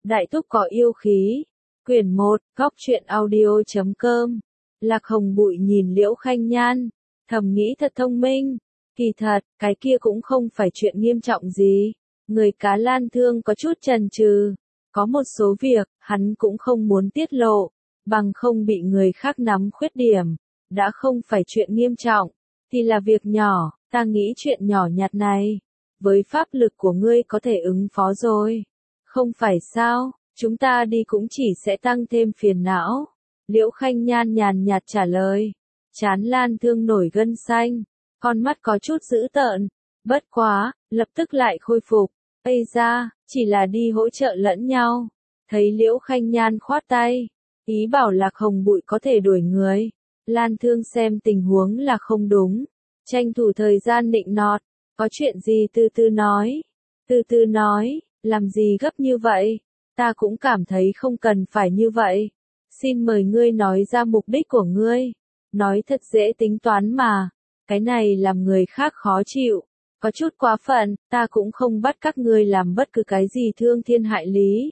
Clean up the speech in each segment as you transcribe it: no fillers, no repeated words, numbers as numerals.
Đại thúc có yêu khí. Quyển 1, Góc truyện audio.com. Lạc Hồng Bụi nhìn Liễu Khanh Nhan, thầm nghĩ thật thông minh. Kỳ thật, cái kia cũng không phải chuyện nghiêm trọng gì. Người cá Lan Thương có chút chần chừ. Có một số việc, hắn cũng không muốn tiết lộ, bằng không bị người khác nắm khuyết điểm. Đã không phải chuyện nghiêm trọng, thì là việc nhỏ, ta nghĩ chuyện nhỏ nhặt này. Với pháp lực của ngươi có thể ứng phó rồi. Không phải sao, chúng ta đi cũng chỉ sẽ tăng thêm phiền não. Liễu Khanh Nhan nhàn nhạt trả lời. Trán Lan Thương nổi gân xanh, con mắt có chút dữ tợn. Bất quá, lập tức lại khôi phục. Ây da, chỉ là đi hỗ trợ lẫn nhau. Thấy Liễu Khanh Nhan khoát tay, ý bảo Lạc Hồng Bụi có thể đuổi người. Lan Thương xem tình huống là không đúng, tranh thủ thời gian nịnh nọt. Có chuyện gì từ từ nói. Từ từ nói, làm gì gấp như vậy? Ta cũng cảm thấy không cần phải như vậy. Xin mời ngươi nói ra mục đích của ngươi. Nói thật dễ tính toán mà. Cái này làm người khác khó chịu. Có chút quá phận, ta cũng không bắt các ngươi làm bất cứ cái gì thương thiên hại lý.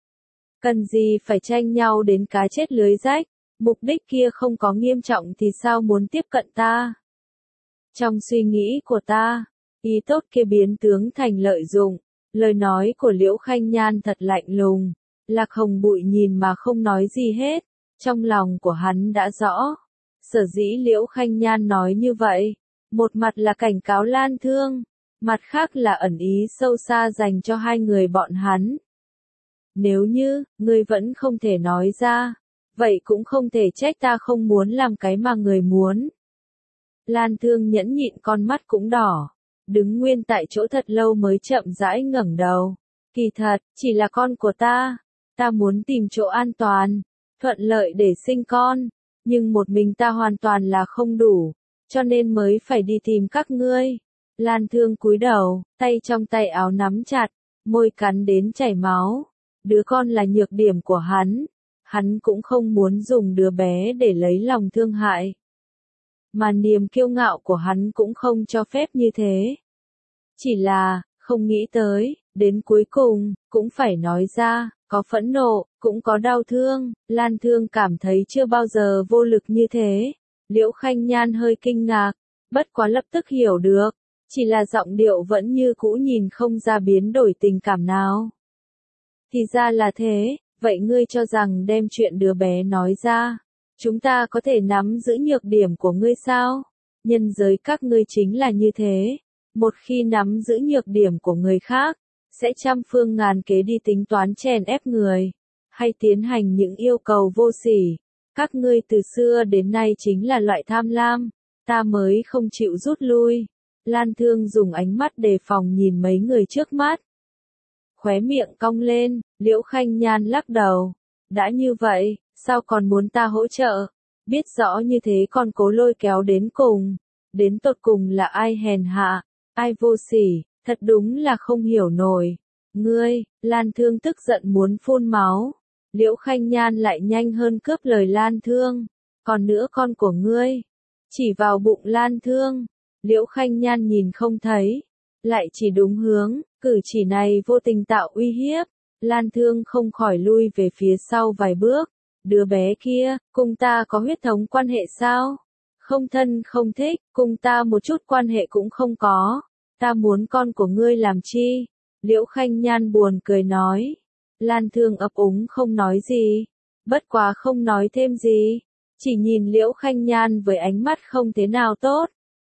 Cần gì phải tranh nhau đến cá chết lưới rách. Mục đích kia không có nghiêm trọng thì sao muốn tiếp cận ta? Trong suy nghĩ của ta, ý tốt kia biến tướng thành lợi dụng. Lời nói của Liễu Khanh Nhan thật lạnh lùng. Lạc Hồng Bụi nhìn mà không nói gì hết. Trong lòng của hắn đã rõ. Sở dĩ Liễu Khanh Nhan nói như vậy. Một mặt là cảnh cáo Lan Thương. Mặt khác là ẩn ý sâu xa dành cho hai người bọn hắn. Nếu như, ngươi vẫn không thể nói ra. Vậy cũng không thể trách ta không muốn làm cái mà người muốn. Lan Thương nhẫn nhịn con mắt cũng đỏ. Đứng nguyên tại chỗ thật lâu mới chậm rãi ngẩng đầu. Kỳ thật, chỉ là con của ta. Ta muốn tìm chỗ an toàn, thuận lợi để sinh con. Nhưng một mình ta hoàn toàn là không đủ. Cho nên mới phải đi tìm các ngươi. Lan Thương cúi đầu, tay trong tay áo nắm chặt, môi cắn đến chảy máu. Đứa con là nhược điểm của hắn. Hắn cũng không muốn dùng đứa bé để lấy lòng thương hại. Mà niềm kiêu ngạo của hắn cũng không cho phép như thế. Chỉ là, không nghĩ tới, đến cuối cùng, cũng phải nói ra, có phẫn nộ, cũng có đau thương. Lan Thương cảm thấy chưa bao giờ vô lực như thế. Liễu Khanh Nhan hơi kinh ngạc, bất quá lập tức hiểu được. Chỉ là giọng điệu vẫn như cũ, nhìn không ra biến đổi tình cảm nào. Thì ra là thế, vậy ngươi cho rằng đem chuyện đứa bé nói ra, chúng ta có thể nắm giữ nhược điểm của ngươi sao? Nhân giới các ngươi chính là như thế. Một khi nắm giữ nhược điểm của người khác, sẽ trăm phương ngàn kế đi tính toán chèn ép người, hay tiến hành những yêu cầu vô sỉ. Các ngươi từ xưa đến nay chính là loại tham lam, ta mới không chịu rút lui. Lan Thương dùng ánh mắt đề phòng nhìn mấy người trước mắt. Khóe miệng cong lên, Liễu Khanh Nhan lắc đầu. Đã như vậy, sao còn muốn ta hỗ trợ? Biết rõ như thế còn cố lôi kéo đến cùng. Đến tột cùng là ai hèn hạ, ai vô sỉ, thật đúng là không hiểu nổi. Ngươi, Lan Thương tức giận muốn phun máu. Liễu Khanh Nhan lại nhanh hơn cướp lời Lan Thương. Còn nữa con của ngươi. Chỉ vào bụng Lan Thương. Liễu Khanh Nhan nhìn không thấy. Lại chỉ đúng hướng, cử chỉ này vô tình tạo uy hiếp. Lan Thương không khỏi lui về phía sau vài bước. Đứa bé kia, cùng ta có huyết thống quan hệ sao? Không thân không thích, cùng ta một chút quan hệ cũng không có. Ta muốn con của ngươi làm chi? Liễu Khanh Nhan buồn cười nói. Lan Thương ấp úng không nói gì. Bất quá không nói thêm gì. Chỉ nhìn Liễu Khanh Nhan với ánh mắt không thế nào tốt.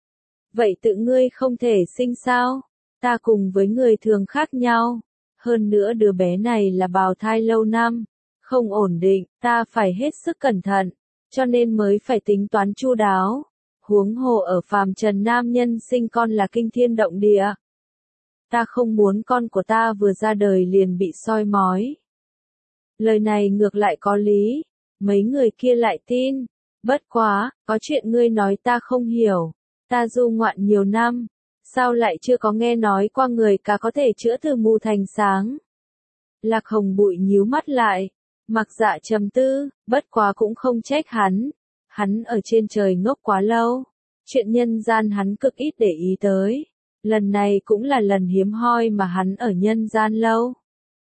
Vậy tự ngươi không thể sinh sao? Ta cùng với người thường khác nhau. Hơn nữa đứa bé này là bào thai lâu năm. Không ổn định, ta phải hết sức cẩn thận. Cho nên mới phải tính toán chu đáo. Huống hồ ở phàm trần nam nhân sinh con là kinh thiên động địa. Ta không muốn con của ta vừa ra đời liền bị soi mói. Lời này ngược lại có lý. Mấy người kia lại tin. Bất quá, có chuyện ngươi nói ta không hiểu. Ta du ngoạn nhiều năm. Sao lại chưa có nghe nói qua người cá có thể chữa từ mù thành sáng? Lạc Hồng Bụi nhíu mắt lại. Mặc Dạ trầm tư, bất quá cũng không trách hắn. Hắn ở trên trời ngốc quá lâu. Chuyện nhân gian hắn cực ít để ý tới. Lần này cũng là lần hiếm hoi mà hắn ở nhân gian lâu.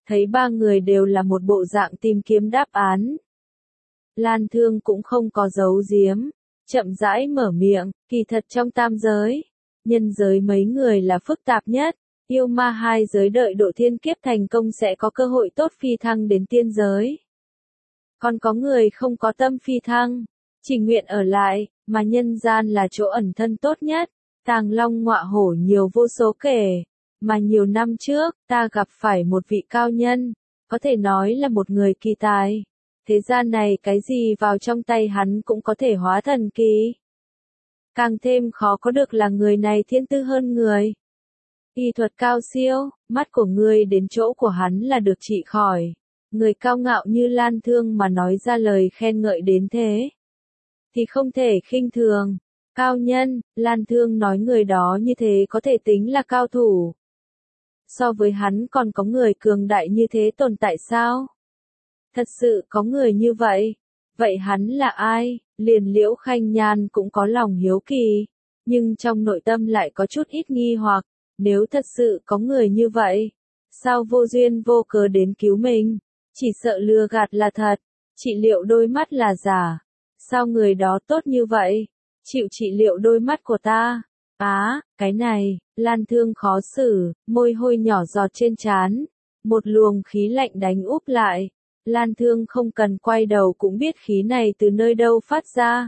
thấy ba người đều là một bộ dạng tìm kiếm đáp án. Lan Thương cũng không có giấu giếm, chậm rãi mở miệng, kỳ thật trong tam giới, nhân giới mấy người là phức tạp nhất, yêu ma hai giới đợi độ thiên kiếp thành công sẽ có cơ hội tốt phi thăng đến tiên giới. Còn có người không có tâm phi thăng, chỉ nguyện ở lại, mà nhân gian là chỗ ẩn thân tốt nhất, tàng long ngọa hổ nhiều vô số kể, mà nhiều năm trước, ta gặp phải một vị cao nhân, có thể nói là một người kỳ tài. Thế gian này cái gì vào trong tay hắn cũng có thể hóa thần kỳ. Càng thêm khó có được là người này thiên tư hơn người. Y thuật cao siêu, mắt của ngươi đến chỗ của hắn là được trị khỏi. Người cao ngạo như Lan Thương mà nói ra lời khen ngợi đến thế, thì không thể khinh thường. Cao nhân, Lan Thương nói người đó như thế có thể tính là cao thủ. So với hắn còn có người cường đại như thế tồn tại sao? Thật sự có người như vậy. Vậy hắn là ai? Liền Liễu Khanh Nhan cũng có lòng hiếu kỳ, nhưng trong nội tâm lại có chút ít nghi hoặc, nếu thật sự có người như vậy, sao vô duyên vô cớ đến cứu mình? Chỉ sợ lừa gạt là thật, trị liệu đôi mắt là giả. Sao người đó tốt như vậy? Chịu trị liệu đôi mắt của ta. Cái này, Lan Thương khó xử, môi hôi nhỏ giọt trên trán. Một luồng khí lạnh đánh úp lại. Lan Thương không cần quay đầu cũng biết khí này từ nơi đâu phát ra.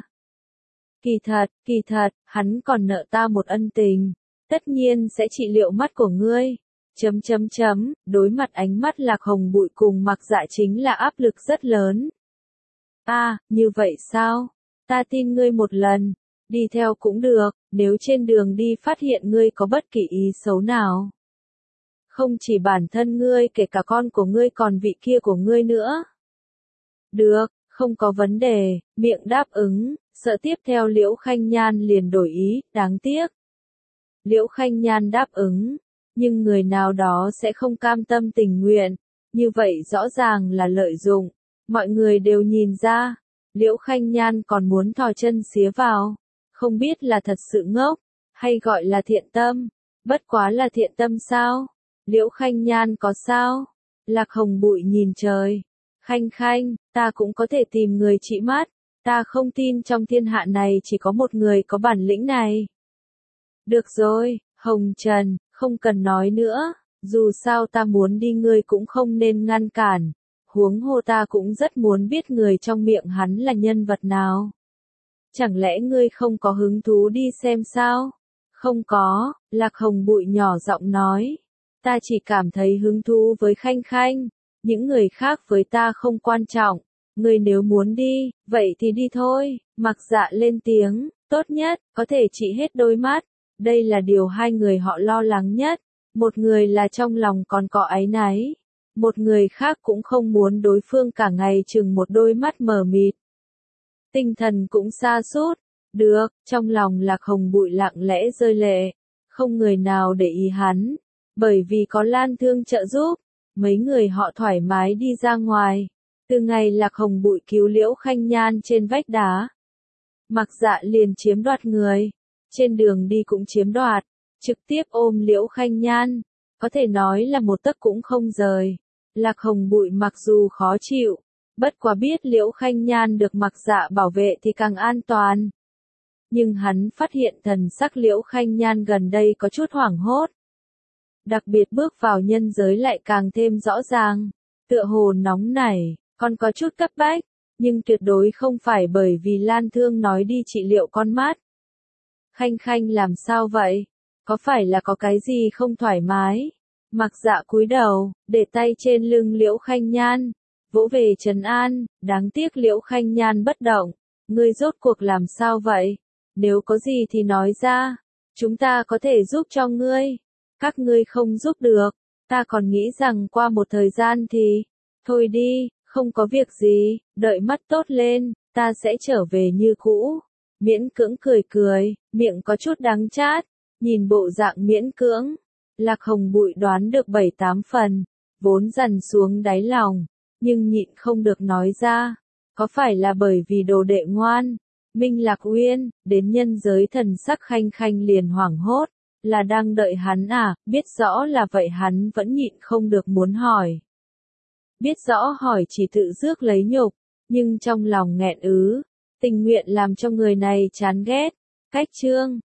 Kỳ thật, hắn còn nợ ta một ân tình. Tất nhiên sẽ trị liệu mắt của ngươi. Đối mặt ánh mắt Lạc Hồng Bụi cùng Mặc Dạ chính là áp lực rất lớn. Như vậy sao? Ta tin ngươi một lần. Đi theo cũng được, nếu trên đường đi phát hiện ngươi có bất kỳ ý xấu nào. Không chỉ bản thân ngươi kể cả con của ngươi còn vị kia của ngươi nữa. Được, không có vấn đề, miệng đáp ứng, sợ tiếp theo Liễu Khanh Nhan liền đổi ý, đáng tiếc. Liễu Khanh Nhan đáp ứng, nhưng người nào đó sẽ không cam tâm tình nguyện, như vậy rõ ràng là lợi dụng, mọi người đều nhìn ra, Liễu Khanh Nhan còn muốn thò chân xía vào, không biết là thật sự ngốc, hay gọi là thiện tâm, bất quá là thiện tâm sao? Liễu Khanh Nhan có sao? Lạc Hồng Bụi nhìn trời. Khanh, ta cũng có thể tìm người trị mắt. Ta không tin trong thiên hạ này chỉ có một người có bản lĩnh này. Được rồi, Hồng Trần, không cần nói nữa. Dù sao ta muốn đi ngươi cũng không nên ngăn cản. Huống hồ ta cũng rất muốn biết người trong miệng hắn là nhân vật nào. Chẳng lẽ ngươi không có hứng thú đi xem sao? Không có, Lạc Hồng Bụi nhỏ giọng nói. Ta chỉ cảm thấy hứng thú với Khanh, những người khác với ta không quan trọng, ngươi nếu muốn đi, vậy thì đi thôi, Mặc Dạ lên tiếng, tốt nhất, có thể trị hết đôi mắt, đây là điều hai người họ lo lắng nhất, một người là trong lòng còn có áy náy, một người khác cũng không muốn đối phương cả ngày chừng một đôi mắt mờ mịt. Tinh thần cũng sa sút, được, trong lòng Lạc Hồng Bụi lặng lẽ rơi lệ, không người nào để ý hắn. Bởi vì có Lan Thương trợ giúp, mấy người họ thoải mái đi ra ngoài. Từ ngày Lạc Hồng Bụi cứu Liễu Khanh Nhan trên vách đá, Mặc Dạ liền chiếm đoạt người. Trên đường đi cũng chiếm đoạt, trực tiếp ôm Liễu Khanh Nhan. Có thể nói là một tấc cũng không rời. Lạc Hồng Bụi mặc dù khó chịu, bất quá biết Liễu Khanh Nhan được Mặc Dạ bảo vệ thì càng an toàn. Nhưng hắn phát hiện thần sắc Liễu Khanh Nhan gần đây có chút hoảng hốt. Đặc biệt bước vào nhân giới lại càng thêm rõ ràng, tựa hồ nóng nảy, còn có chút cấp bách, nhưng tuyệt đối không phải bởi vì Lan Thương nói đi trị liệu con mắt. Khanh làm sao vậy? Có phải là có cái gì không thoải mái? Mặc Dạ cúi đầu, để tay trên lưng Liễu Khanh Nhan, vỗ về trấn an, đáng tiếc Liễu Khanh Nhan bất động, ngươi rốt cuộc làm sao vậy? Nếu có gì thì nói ra, chúng ta có thể giúp cho ngươi. Các ngươi không giúp được, ta còn nghĩ rằng qua một thời gian thì, thôi đi, không có việc gì, đợi mắt tốt lên, ta sẽ trở về như cũ. Miễn cưỡng cười, miệng có chút đắng chát, nhìn bộ dạng miễn cưỡng. Lạc Hồng Bụi đoán được 7-8 phần, vốn dằn xuống đáy lòng, nhưng nhịn không được nói ra. Có phải là bởi vì đồ đệ ngoan, Minh Lạc Uyên, đến nhân giới thần sắc Khanh liền hoảng hốt. Là đang đợi hắn à, biết rõ là vậy hắn vẫn nhịn không được muốn hỏi. biết rõ hỏi chỉ tự rước lấy nhục, nhưng trong lòng nghẹn ứ, tình nguyện làm cho người này chán ghét. Cách chương